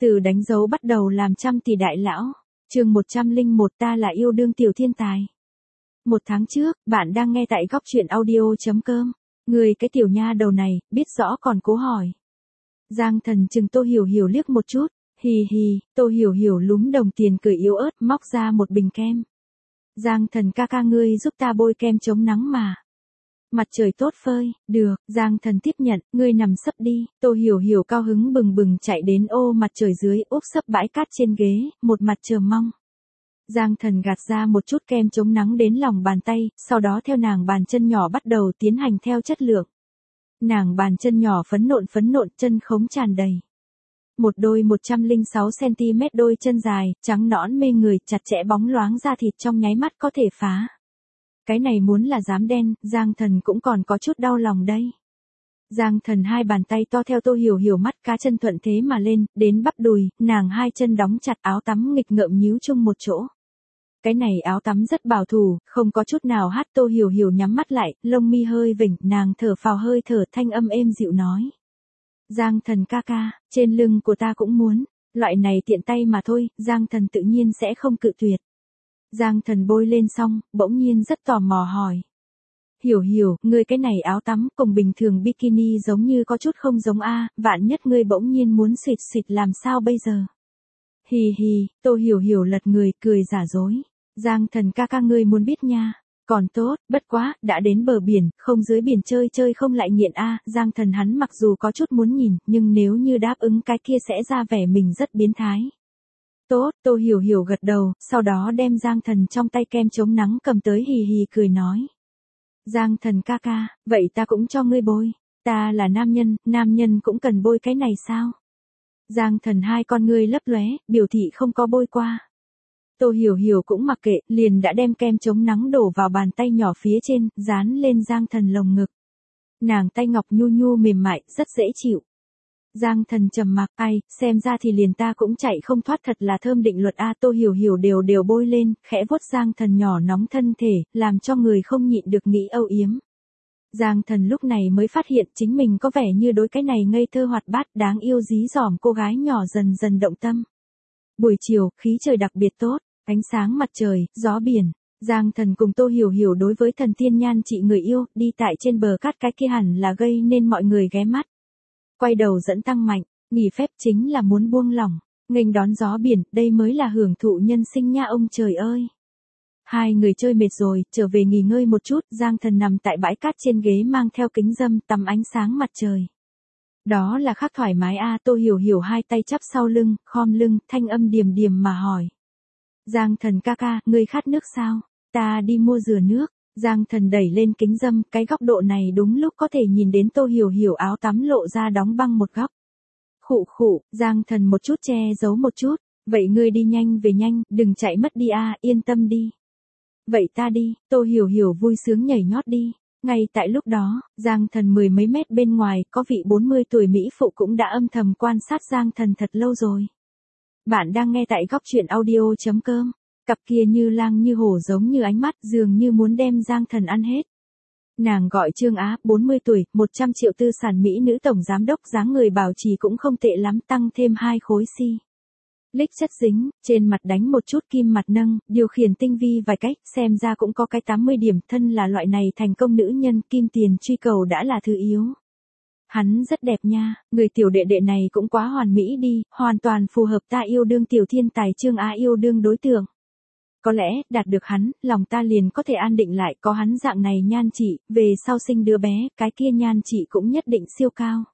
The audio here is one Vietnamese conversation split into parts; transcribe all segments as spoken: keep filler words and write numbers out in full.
Từ đánh dấu bắt đầu làm trăm tỷ đại lão. Chương một trăm lẻ một ta là yêu đương tiểu thiên tài. Một tháng trước, bạn đang nghe tại góc truyện audio chấm com. Người cái tiểu nha đầu này, biết rõ còn cố hỏi. Giang Thần chừng Tô Hiểu Hiểu liếc một chút, hì hì, Tô Hiểu Hiểu lúm đồng tiền cười yếu ớt móc ra một bình kem. Giang Thần ca ca ngươi giúp ta bôi kem chống nắng mà. Mặt trời tốt phơi, được, Giang Thần tiếp nhận, ngươi nằm sấp đi, Tô Hiểu Hiểu cao hứng bừng bừng chạy đến ô mặt trời dưới úp sấp bãi cát trên ghế, một mặt chờ mong. Giang Thần gạt ra một chút kem chống nắng đến lòng bàn tay, sau đó theo nàng bàn chân nhỏ bắt đầu tiến hành theo chất lượng. Nàng bàn chân nhỏ phấn nộn phấn nộn chân khống tràn đầy. Một đôi một trăm lẻ sáu xăng-ti-mét đôi chân dài, trắng nõn mê người, chặt chẽ bóng loáng da thịt trong nháy mắt có thể phá. Cái này muốn là dám đen, Giang Thần cũng còn có chút đau lòng đây. Giang Thần hai bàn tay to theo Tô Hiểu Hiểu mắt cá chân thuận thế mà lên, đến bắp đùi, nàng hai chân đóng chặt áo tắm nghịch ngợm nhíu chung một chỗ. Cái này áo tắm rất bảo thủ, không có chút nào hát. Tô Hiểu Hiểu nhắm mắt lại, lông mi hơi vểnh, nàng thở phào hơi thở thanh âm êm dịu nói. Giang Thần ca ca, trên lưng của ta cũng muốn, loại này tiện tay mà thôi, Giang Thần tự nhiên sẽ không cự tuyệt. Giang Thần bôi lên xong, bỗng nhiên rất tò mò hỏi. Hiểu Hiểu, ngươi cái này áo tắm cùng bình thường bikini giống như có chút không giống a, vạn nhất ngươi bỗng nhiên muốn xịt xịt làm sao bây giờ? Hì hì, Tô Hiểu Hiểu lật người, cười giả dối. Giang Thần ca ca ngươi muốn biết nha. Còn tốt, bất quá, đã đến bờ biển, không dưới biển chơi chơi không lại nghiện a. Giang Thần hắn mặc dù có chút muốn nhìn, nhưng nếu như đáp ứng cái kia sẽ ra vẻ mình rất biến thái. Tốt, Tô Hiểu Hiểu gật đầu, sau đó đem Giang Thần trong tay kem chống nắng cầm tới hì hì cười nói. Giang Thần ca ca, vậy ta cũng cho ngươi bôi. Ta là nam nhân, nam nhân cũng cần bôi cái này sao? Giang Thần hai con ngươi lấp lóe, biểu thị không có bôi qua. Tô Hiểu Hiểu cũng mặc kệ, liền đã đem kem chống nắng đổ vào bàn tay nhỏ phía trên, dán lên Giang Thần lồng ngực. Nàng tay ngọc nhu nhu mềm mại, rất dễ chịu. Giang Thần trầm mặc, ai, xem ra thì liền ta cũng chạy không thoát, thật là thơm định luật a. Tô Hiểu Hiểu đều đều bôi lên, khẽ vuốt Giang Thần nhỏ nóng thân thể, làm cho người không nhịn được nghĩ âu yếm. Giang Thần lúc này mới phát hiện chính mình có vẻ như đối cái này ngây thơ hoạt bát đáng yêu dí dỏm cô gái nhỏ dần dần động tâm. Buổi chiều, khí trời đặc biệt tốt, ánh sáng mặt trời, gió biển. Giang Thần cùng Tô Hiểu Hiểu đối với thần tiên nhan chị người yêu, đi tại trên bờ cát cái kia hẳn là gây nên mọi người ghé mắt. Quay đầu dẫn tăng mạnh, nghỉ phép chính là muốn buông lỏng, nghênh đón gió biển, đây mới là hưởng thụ nhân sinh nha ông trời ơi. Hai người chơi mệt rồi, trở về nghỉ ngơi một chút, Giang Thần nằm tại bãi cát trên ghế mang theo kính râm tắm ánh sáng mặt trời. Đó là khác thoải mái a. Tô Hiểu Hiểu hai tay chắp sau lưng, khom lưng, thanh âm điềm điềm mà hỏi. Giang Thần ca ca, ngươi khát nước sao? Ta đi mua dừa nước. Giang Thần đẩy lên kính râm, cái góc độ này đúng lúc có thể nhìn đến Tô Hiểu Hiểu áo tắm lộ ra đóng băng một góc. Khụ khụ, Giang Thần một chút che giấu một chút, vậy ngươi đi nhanh về nhanh, đừng chạy mất đi a, yên tâm đi. Vậy ta đi, Tô Hiểu Hiểu vui sướng nhảy nhót đi. Ngay tại lúc đó, Giang Thần mười mấy mét bên ngoài, có vị bốn mươi tuổi mỹ phụ cũng đã âm thầm quan sát Giang Thần thật lâu rồi. Bạn đang nghe tại góc truyện audio chấm com. Cặp kia như lang như hổ giống như ánh mắt dường như muốn đem Giang Thần ăn hết. Nàng gọi Trương Á, bốn mươi tuổi, một trăm triệu tư sản mỹ nữ tổng giám đốc, dáng người bảo trì cũng không tệ lắm, tăng thêm hai khối si. Lích chất dính, trên mặt đánh một chút kim mặt nâng, điều khiển tinh vi vài cách, xem ra cũng có cái tám mươi điểm, thân là loại này thành công nữ nhân, kim tiền truy cầu đã là thứ yếu. Hắn rất đẹp nha, người tiểu đệ đệ này cũng quá hoàn mỹ đi, hoàn toàn phù hợp ta yêu đương tiểu thiên tài Trương Á yêu đương đối tượng. Có lẽ, đạt được hắn, lòng ta liền có thể an định lại, có hắn dạng này nhan chị, về sau sinh đứa bé, cái kia nhan chị cũng nhất định siêu cao.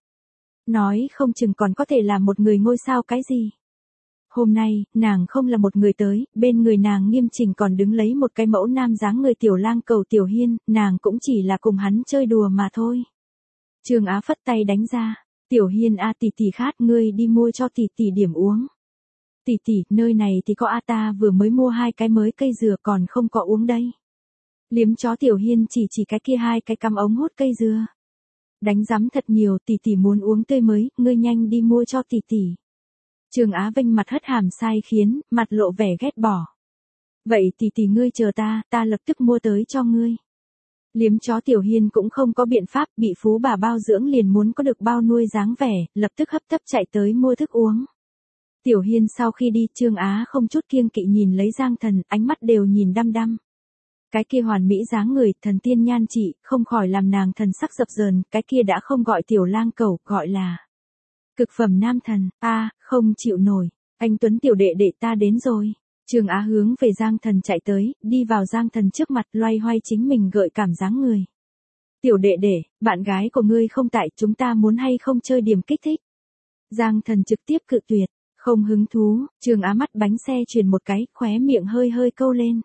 Nói không chừng còn có thể là một người ngôi sao cái gì. Hôm nay, nàng không là một người tới, bên người nàng nghiêm chỉnh còn đứng lấy một cái mẫu nam dáng người tiểu lang cầu Tiểu Hiên, nàng cũng chỉ là cùng hắn chơi đùa mà thôi. Trương Á phất tay đánh ra, Tiểu Hiên a tỷ tỷ khát, ngươi đi mua cho tỷ tỷ điểm uống. Tỷ tỷ, nơi này thì có a, ta vừa mới mua hai cái mới cây dừa còn không có uống đây. Liếm chó Tiểu Hiên chỉ chỉ cái kia hai cái cắm ống hút cây dừa. Đánh rắm thật nhiều, tỷ tỷ muốn uống tươi mới, ngươi nhanh đi mua cho tỷ tỷ. Trương Á vênh mặt hất hàm sai khiến, mặt lộ vẻ ghét bỏ. Vậy tỷ tỷ ngươi chờ ta, ta lập tức mua tới cho ngươi. Liếm chó Tiểu Hiên cũng không có biện pháp, bị phú bà bao dưỡng liền muốn có được bao nuôi dáng vẻ, lập tức hấp tấp chạy tới mua thức uống. Tiểu Hiên sau khi đi, Trương Á không chút kiêng kỵ nhìn lấy Giang Thần, ánh mắt đều nhìn đăm đăm. Cái kia hoàn mỹ dáng người, thần tiên nhan trị, không khỏi làm nàng thần sắc dập dờn, cái kia đã không gọi tiểu lang cẩu, gọi là cực phẩm nam thần. A, không chịu nổi, anh Tuấn tiểu đệ đệ ta đến rồi. Trương Á hướng về Giang Thần chạy tới, đi vào Giang Thần trước mặt, loay hoay chính mình gợi cảm dáng người. Tiểu đệ đệ, bạn gái của ngươi không tại, chúng ta muốn hay không chơi điểm kích thích. Giang Thần trực tiếp cự tuyệt, không hứng thú. Trương Á mắt bánh xe chuyển một cái, khóe miệng hơi hơi câu lên.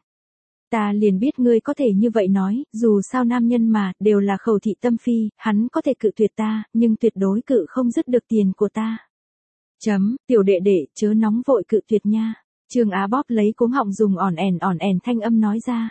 Ta liền biết ngươi có thể như vậy nói, dù sao nam nhân mà, đều là khẩu thị tâm phi, hắn có thể cự tuyệt ta, nhưng tuyệt đối cự không dứt được tiền của ta. Chấm, tiểu đệ đệ, chớ nóng vội cự tuyệt nha. Trương Á bóp lấy cuống họng dùng ỏn ẻn ỏn ẻn thanh âm nói ra.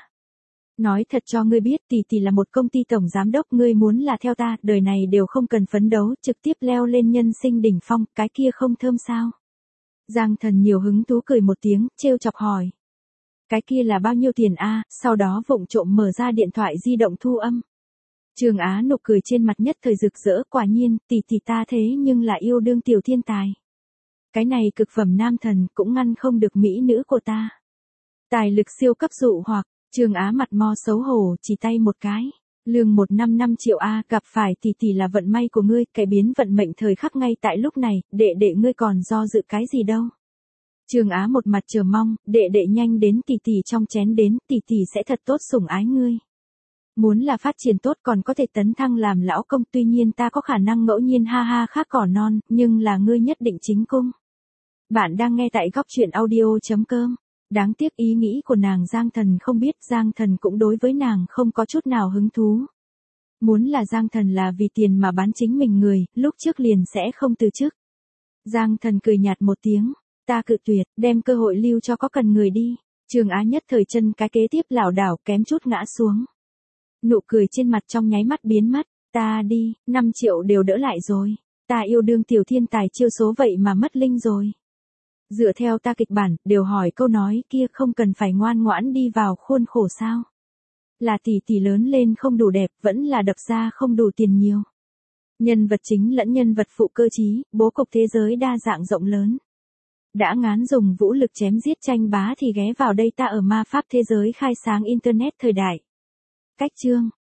Nói thật cho ngươi biết, tỷ tỷ là một công ty tổng giám đốc, ngươi muốn là theo ta, đời này đều không cần phấn đấu, trực tiếp leo lên nhân sinh đỉnh phong, cái kia không thơm sao? Giang Thần nhiều hứng thú cười một tiếng, trêu chọc hỏi. Cái kia là bao nhiêu tiền a? Sau đó vụng trộm mở ra điện thoại di động thu âm. Trương Á nụ cười trên mặt nhất thời rực rỡ, quả nhiên, tỷ tỷ ta thế nhưng là yêu đương tiểu thiên tài. Cái này cực phẩm nam thần cũng ngăn không được mỹ nữ của ta. Tài lực siêu cấp dụ hoặc, Trương Á mặt mo xấu hổ, chỉ tay một cái. Lương một năm năm triệu a, gặp phải tỷ tỷ là vận may của ngươi, cải biến vận mệnh thời khắc ngay tại lúc này, đệ đệ ngươi còn do dự cái gì đâu. Trương Á một mặt chờ mong, đệ đệ nhanh đến tỷ tỷ trong chén đến, tỷ tỷ sẽ thật tốt sủng ái ngươi. Muốn là phát triển tốt còn có thể tấn thăng làm lão công, tuy nhiên ta có khả năng ngẫu nhiên ha ha khác cỏ non, nhưng là ngươi nhất định chính cung. Bạn đang nghe tại góc truyện audio chấm com. Đáng tiếc ý nghĩ của nàng Giang Thần không biết, Giang Thần cũng đối với nàng không có chút nào hứng thú. Muốn là Giang Thần là vì tiền mà bán chính mình người, lúc trước liền sẽ không từ chức. Giang Thần cười nhạt một tiếng, ta cự tuyệt, đem cơ hội lưu cho có cần người đi. Trương Á nhất thời chân cái kế tiếp lảo đảo kém chút ngã xuống. Nụ cười trên mặt trong nháy mắt biến mất, ta đi, năm triệu đều đỡ lại rồi. Ta yêu đương tiểu thiên tài chiêu số vậy mà mất linh rồi. Dựa theo ta kịch bản, đều hỏi câu nói kia không cần phải ngoan ngoãn đi vào khuôn khổ sao. Là tỷ tỷ lớn lên không đủ đẹp, vẫn là đập ra không đủ tiền nhiều. Nhân vật chính lẫn nhân vật phụ cơ trí, bố cục thế giới đa dạng rộng lớn. Đã ngán dùng vũ lực chém giết tranh bá thì ghé vào đây ta ở ma pháp thế giới khai sáng internet thời đại. Cách chương